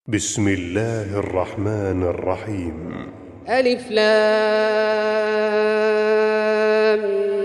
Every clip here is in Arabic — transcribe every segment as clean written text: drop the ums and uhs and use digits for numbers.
بسم الله الرحمن الرحيم. ألف لام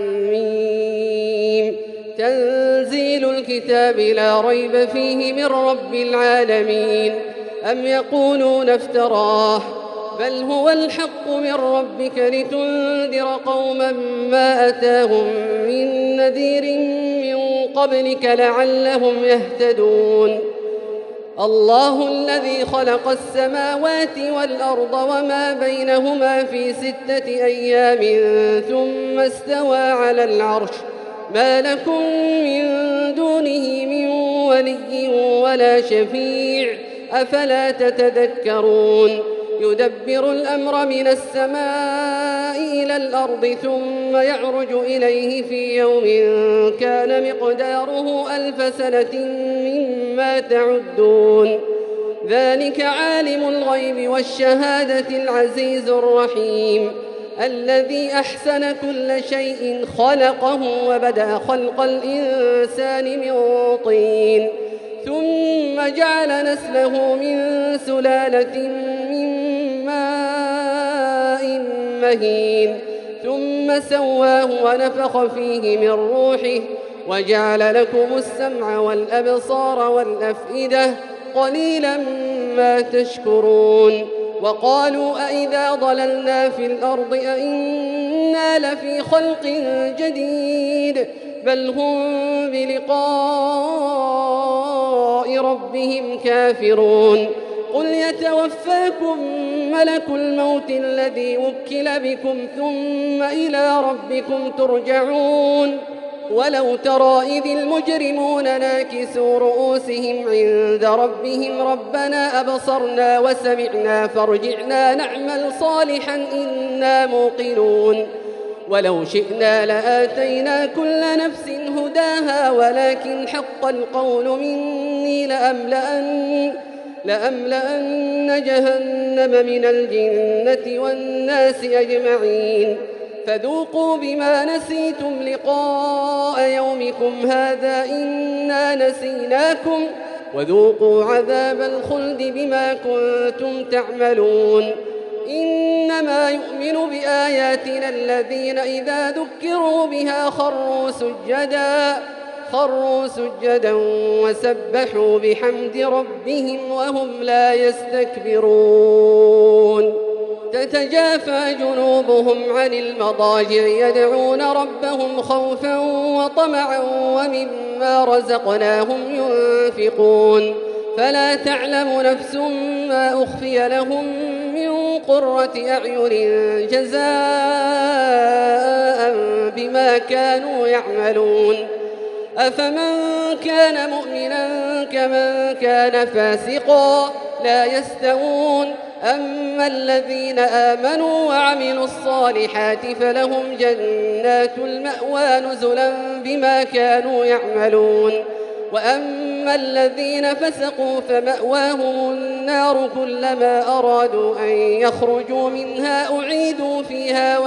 ميم. تنزيل الكتاب لا ريب فيه من رب العالمين. أم يقولون افتراه بل هو الحق من ربك لتنذر قوما ما أتاهم من نذير من قبلك لعلهم يهتدون. الله الذي خلق السماوات والأرض وما بينهما في 6 أيام ثم استوى على العرش ما لكم من دونه من ولي ولا شفيع أفلا تتذكرون. يدبر الأمر من السماء إلى الأرض ثم يعرج إليه في يوم كان مقداره 1000 سنة مما تعدون. ذلك عالم الغيب والشهادة العزيز الرحيم الذي أحسن كل شيء خلقه وبدأ خلق الإنسان من طين ثم جعل نسله من سلالة من ماء مهين ثم سواه ونفخ فيه من روحه وجعل لكم السمع والأبصار والأفئدة قليلا ما تشكرون. وقالوا أئذا ضللنا في الأرض أئنا لفي خلق جديد بل هم بلقاء ربهم كافرون. قل يتوفاكم ملك الموت الذي وكل بكم ثم إلى ربكم ترجعون. ولو ترى إذ المجرمون ناكسوا رؤوسهم عند ربهم ربنا أبصرنا وسمعنا فارجعنا نعمل صالحا إنا موقنون. ولو شئنا لآتينا كل نفس هداها ولكن حق القول مني لأملأن جهنم من الجنة والناس أجمعين. فذوقوا بما نسيتم لقاء يومكم هذا إنا نسيناكم وذوقوا عذاب الخلد بما كنتم تعملون. إنما يؤمن بآياتنا الذين إذا ذكروا بها خروا سجدا وسبحوا بحمد ربهم وهم لا يستكبرون. تتجافى جنوبهم عن المضاجع يدعون ربهم خوفا وطمعا ومما رزقناهم ينفقون. فلا تعلم نفس ما أخفي لهم من قرة أعين جزاء بما كانوا يعملون. أفمن كان مؤمنا كمن كان فاسقا لا يستوون. أما الذين آمنوا وعملوا الصالحات فلهم جنات المأوى نزلا بما كانوا يعملون. وأما الذين فسقوا فمأواهم النار كلما أرادوا أن يخرجوا منها أعيدوا فيها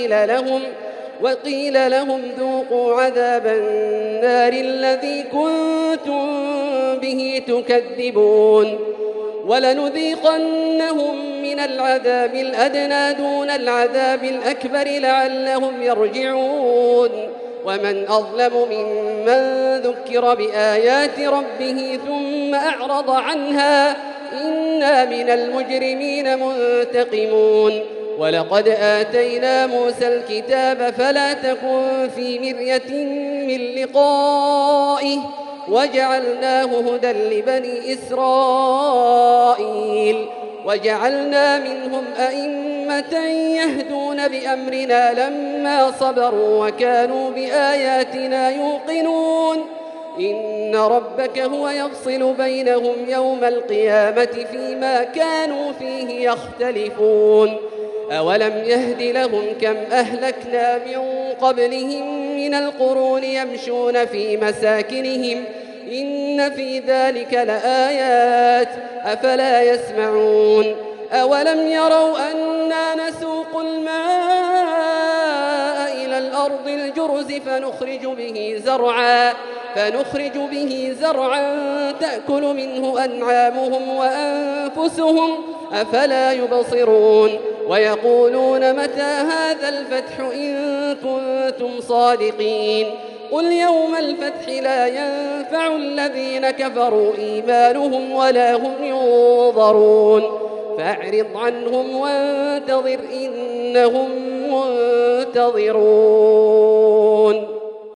وقيل لهم ذوقوا عذاب النار الذي كنتم به تكذبون. ولنذيقنهم من العذاب الأدنى دون العذاب الأكبر لعلهم يرجعون. ومن أظلم ممن ذكر بآيات ربه ثم أعرض عنها إنا من المجرمين منتقمون. ولقد آتينا موسى الكتاب فلا تكن في مرية من لقائه وجعلناه هدى لبني إسرائيل وجعلنا منهم أئمة يهدون بأمرنا لما صبروا وكانوا بآياتنا يوقنون. إن ربك هو يفصل بينهم يوم القيامة فيما كانوا فيه يختلفون. أولم يهد لهم كم أهلكنا من قبلهم من القرون يمشون في مساكنهم إن في ذلك لآيات أفلا يسمعون. أولم يروا أنا نسوق الماء إلى الأرض الأرض الجرز فنخرج به زرعا تأكل منه أنعامهم وأنفسهم أفلا يبصرون ويقولون متى هذا الفتح إن كنتم صادقين قل يوم الفتح لا ينفع الذين كفروا إيمانهم ولا هم ينظرون فأعرض عنهم وانتظر إنهم منتظرون